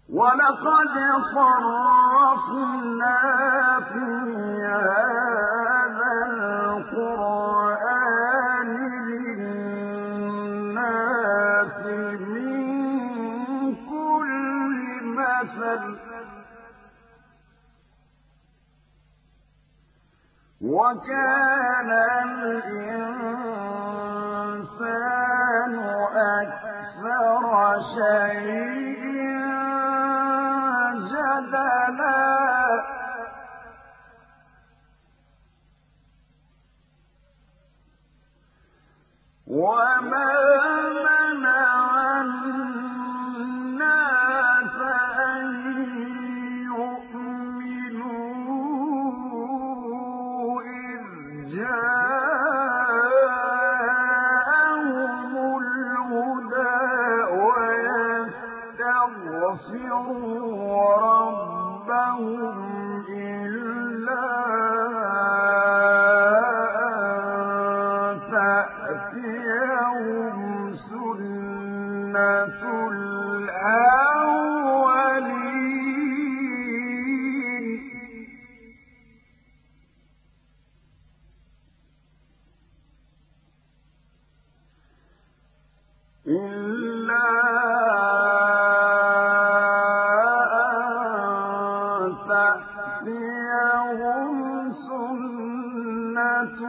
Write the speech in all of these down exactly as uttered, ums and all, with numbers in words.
وَلَقَدْ صَرَّفْنَا فِي هَذَا الْقُرْآنِ لِلنَّاسِ مِن كُلِّ مَثَلٍ وَكَانَ الْإِنسَانُ أَكْثَرَ شَيْءٍ جَدَلًا. وَمَا مَنَعَ النَّاسَ أَن يُؤْمِنُوا إِذْ جَاءَهُمُ الْهُدَىٰ وَيَسْتَغْفِرُوا رَبَّهُمْ إِلَّا أَن تَأْتِيَهُمْ سُنَّةُ الْأَوَّلِينَ إِلَّا أَن تَأْتِيَهُمْ سُنَّةُ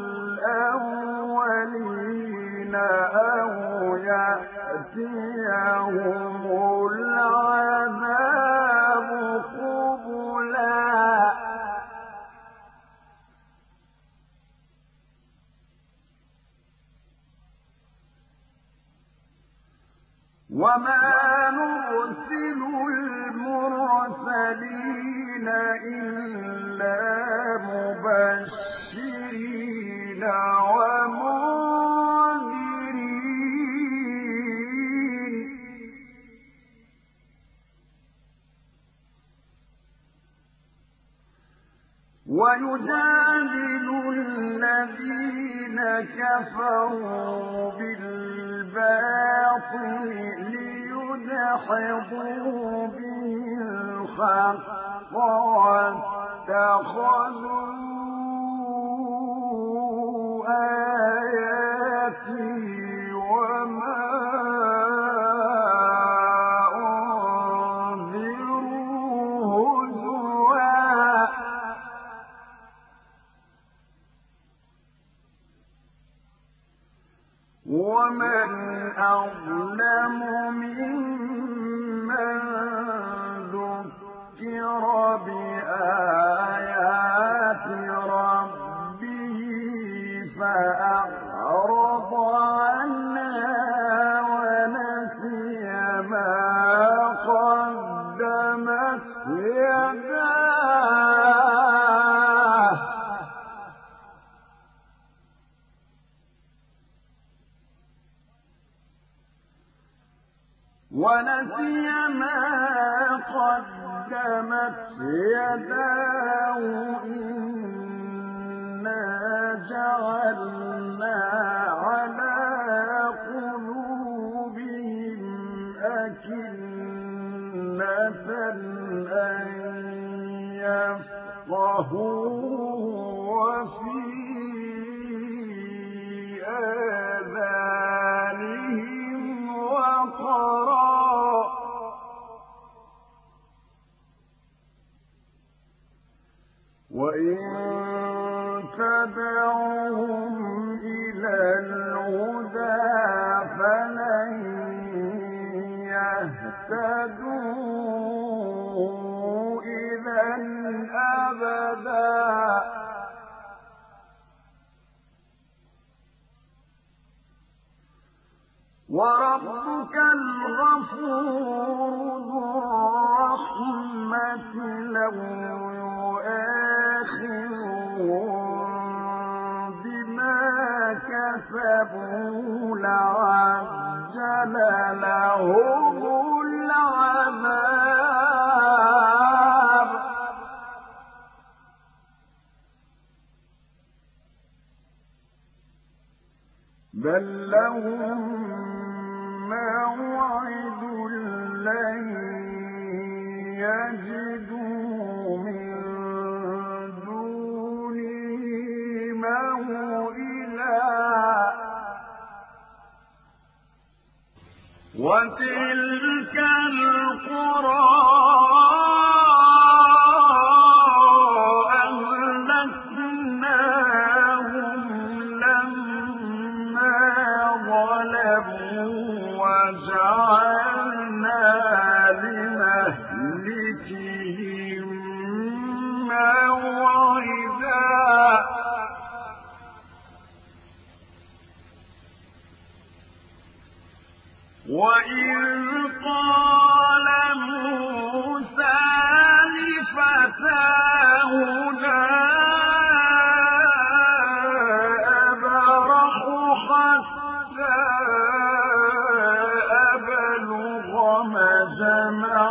الْأَوَّلِينَ أَوْ يَأْتِيَهُمُ الْعَذَابُ قُبُلًا. وَمَا نُرْسِلُ الْمُرْسَلِينَ إِلَّا مُبَشِّرِينَ وَمُنذِرِينَ وَيُجَادِلُ الَّذِينَ كَفَرُوا بِالْبَاطِلِ لِيُدْحِضُوا بِهِ الْحَقَّ وَاتَّخَذُوا آيَاتِي وَمَا أُنذِرُوا هُزُوًا. وَمَنْ أَظْلَمُ مِمَّن ذُكِّرَ بِآيَاتِ رَبِّهِ فَأَعْرَضَ عَنْهَا وَنَسِيَ مَا قَدَّمَتْ يَدَاهُ ونسي ما قدمت يداه إنا جعلنا على قلوبهم أكنة أن يفقهوه وفي آذانهم وقرا وإن تدعوهم إلى الهدى فلن يهتدوا إذا أبدا. وربك الغفور ذو الرحمة لو يؤاخذهم بما كسبوا لعجل لهم العذاب بل لهم موعد لن يجدوا من دونه موئلا وتلك القرى أهلكناهم لما ظلموا وجعلنا لمهلكهم موعدا وإذ قال موسى لفتاه لا أبرح حتى أبلغ مجمع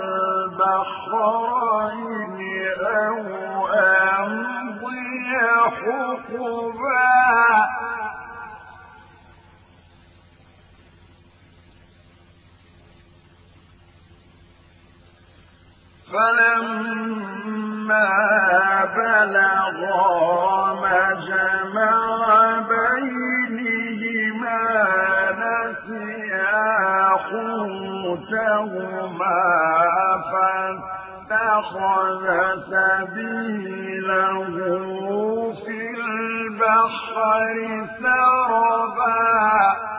البحرين أو أمضي حقبا فلما بلغا مجمع بينهما نسيا حوتهما فاتخذ سبيله في البحر سربا